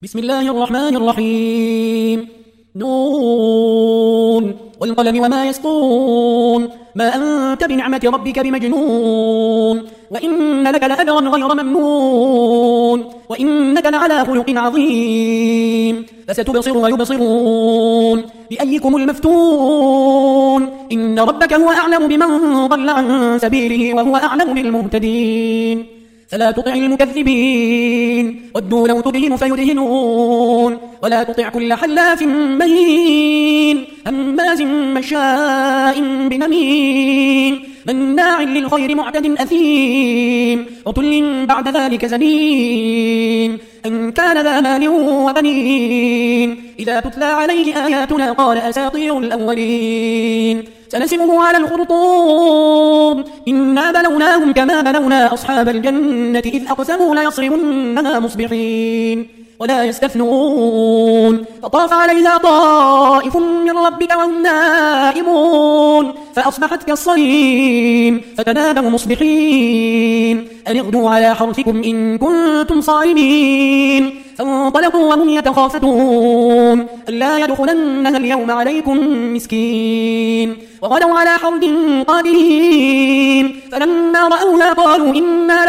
بسم الله الرحمن الرحيم. نون والقلم وما يسطرون ما أنت بنعمة ربك بمجنون وإن لك لأجرا غير ممنون وإنك لعلى خلق عظيم فستبصر ويبصرون بأيكم المفتون إن ربك هو أعلم بمن ضل عن سبيله وهو أعلم بالمهتدين فلا تطع المكذبين ودوا لو تدهن فيدهنون ولا تطع كل حلاف مهين هماز مشاء بنميم مناع للخير معتد أثيم عتل بعد ذلك زنيم أن كان ذا مال وبنين إذا تتلى عليه آياتنا قال أساطير الأولين سنسمه على الخرطوم إنا بلوناهم كما بلونا أصحاب الجنة إذ أقسموا ليصرمنها مصبحين ولا يستثنون فطاف عليها طائف من ربك وهم نائمون فأصبحت كالصريم فتنادوا مصبحين أن اغدوا على حرثكم إن كنتم صارمين فانطلقوا وهم يتخافتون ألا يدخلنها اليوم عليكم مسكين وغدوا على حرد قادرين فلما رأوها قالوا إنا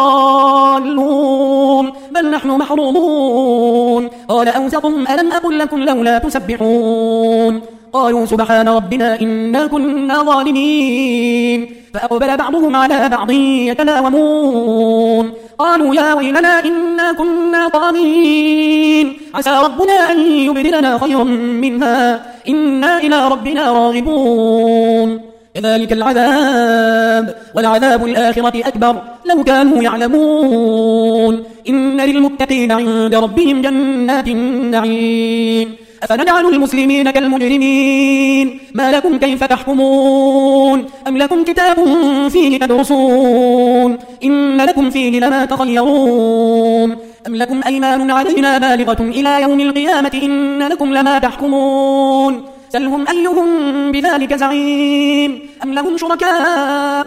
لضالون بل نحن محرومون قال أوسطهم ألم أقل لكم لولا تسبحون قالوا سبحان ربنا إنا كنا ظالمين فأقبل بعضهم على بعض يتلاومون قالوا يا ويلنا إنا كنا طاغين عسى ربنا أن يبدلنا خيرا منها إنا إلى ربنا راغبون كذلك العذاب ولعذاب الآخرة أكبر لو كانوا يعلمون إن للمتقين عند ربهم جنات النعيم أفنجعل المسلمين كالمجرمين ما لكم كيف تحكمون أم لكم كتاب فيه تدرسون إن لكم فيه لما تخيرون أم لكم أيمان علينا بالغة إلى يوم القيامة إن لكم لما تحكمون سلهم أيهم بذلك زعيم أم لهم شركاء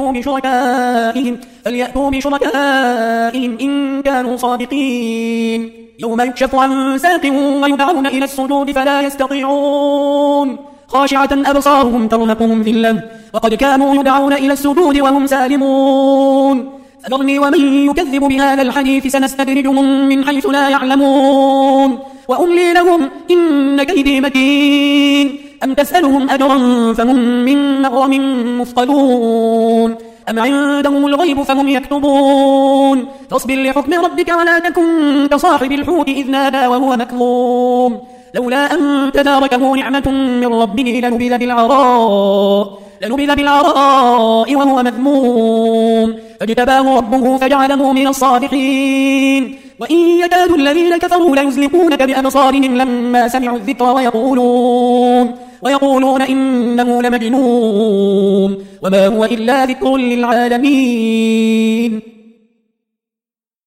فليأتوا بشركائهم إن كانوا صادقين يوم يكشف عن ساق ويدعون إلى السجود فلا يستطيعون خاشعة أبصارهم ترهقهم ذلة وقد كانوا يدعون إلى السجود وهم سالمون فذرني ومن يكذب بهذا الحديث سنستدرجهم من حيث لا يعلمون وأملي لهم إن كيدي متين أم تسألهم أجرا فهم من مغرم مثقلون أم عندهم الغيب فهم يكتبون فاصبر لحكم ربك ولا تكن كصاحب الحوت إذ نادى وهو مكظوم لولا أن تداركه نعمة من ربه لنبذ بالعراء وهو مذموم فاجتباه ربه فجعله من الصالحين وإن يكاد الذين كفروا ليزلقونك بأبصارهم لما سمعوا الذكر ويقولون إنه لمجنون وما هو إلا ذكر للعالمين.